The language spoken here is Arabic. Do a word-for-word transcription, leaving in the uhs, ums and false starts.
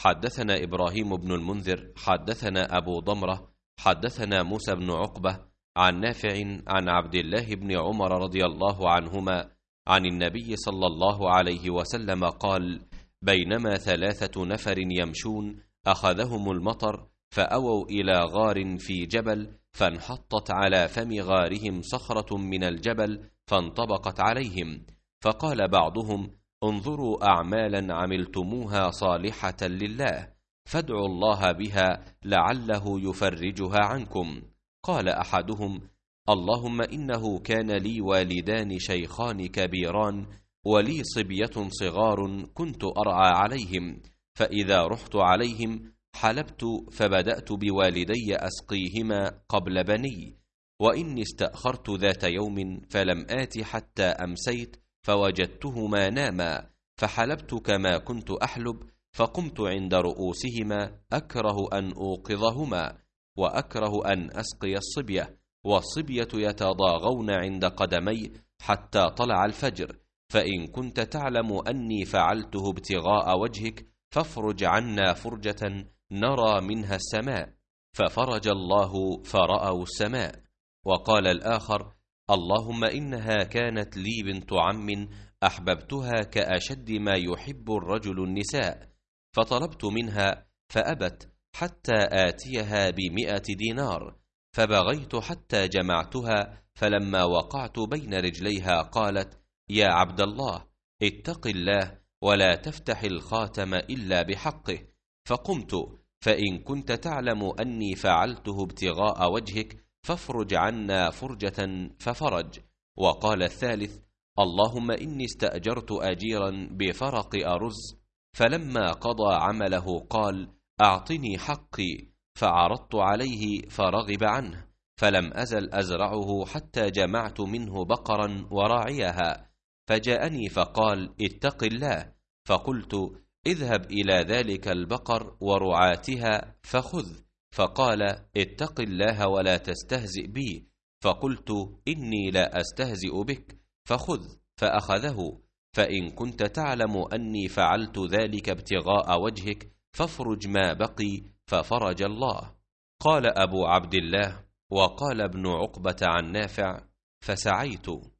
حدثنا إبراهيم بن المنذر حدثنا أبو ضمرة حدثنا موسى بن عقبة عن نافع عن عبد الله بن عمر رضي الله عنهما عن النبي صلى الله عليه وسلم قال: بينما ثلاثة نفر يمشون أخذهم المطر فأووا إلى غار في جبل، فانحطت على فم غارهم صخرة من الجبل فانطبقت عليهم، فقال بعضهم: انظروا أعمالا عملتموها صالحة لله، فادعوا الله بها لعله يفرجها عنكم. قال أحدهم: اللهم إنه كان لي والدان شيخان كبيران ولي صبية صغار كنت أرعى عليهم، فإذا رحت عليهم حلبت فبدأت بوالدي أسقيهما قبل بني، وإني استأخرت ذات يوم فلم آت حتى أمسيت فوجدتهما ناما، فحلبت كما كنت أحلب، فقمت عند رؤوسهما أكره أن أوقظهما وأكره أن أسقي الصبية، والصبية يتضاغون عند قدمي حتى طلع الفجر، فإن كنت تعلم أني فعلته ابتغاء وجهك فافرج عنا فرجة نرى منها السماء، ففرج الله فرأوا السماء. وقال الآخر: اللهم إنها كانت لي بنت عم أحببتها كأشد ما يحب الرجل النساء، فطلبت منها فأبت حتى آتيها بمئة دينار، فبغيت حتى جمعتها، فلما وقعت بين رجليها قالت: يا عبد الله اتق الله ولا تفتح الخاتم إلا بحقه، فقمت: فإن كنت تعلم أني فعلته ابتغاء وجهك فافرج عنا فرجة، ففرج. وقال الثالث: اللهم إني استأجرت أجيرا بفرق أرز، فلما قضى عمله قال: أعطني حقي، فعرضت عليه فرغب عنه، فلم أزل أزرعه حتى جمعت منه بقرا وراعيها، فجاءني فقال: اتق الله، فقلت: اذهب إلى ذلك البقر ورعاتها فخذ، فقال: اتق الله ولا تستهزئ بي، فقلت: إني لا أستهزئ بك، فخذ، فأخذه، فإن كنت تعلم أني فعلت ذلك ابتغاء وجهك فافرج ما بقي، ففرج الله. قال أبو عبد الله: وقال ابن عقبة عن نافع: فسعيت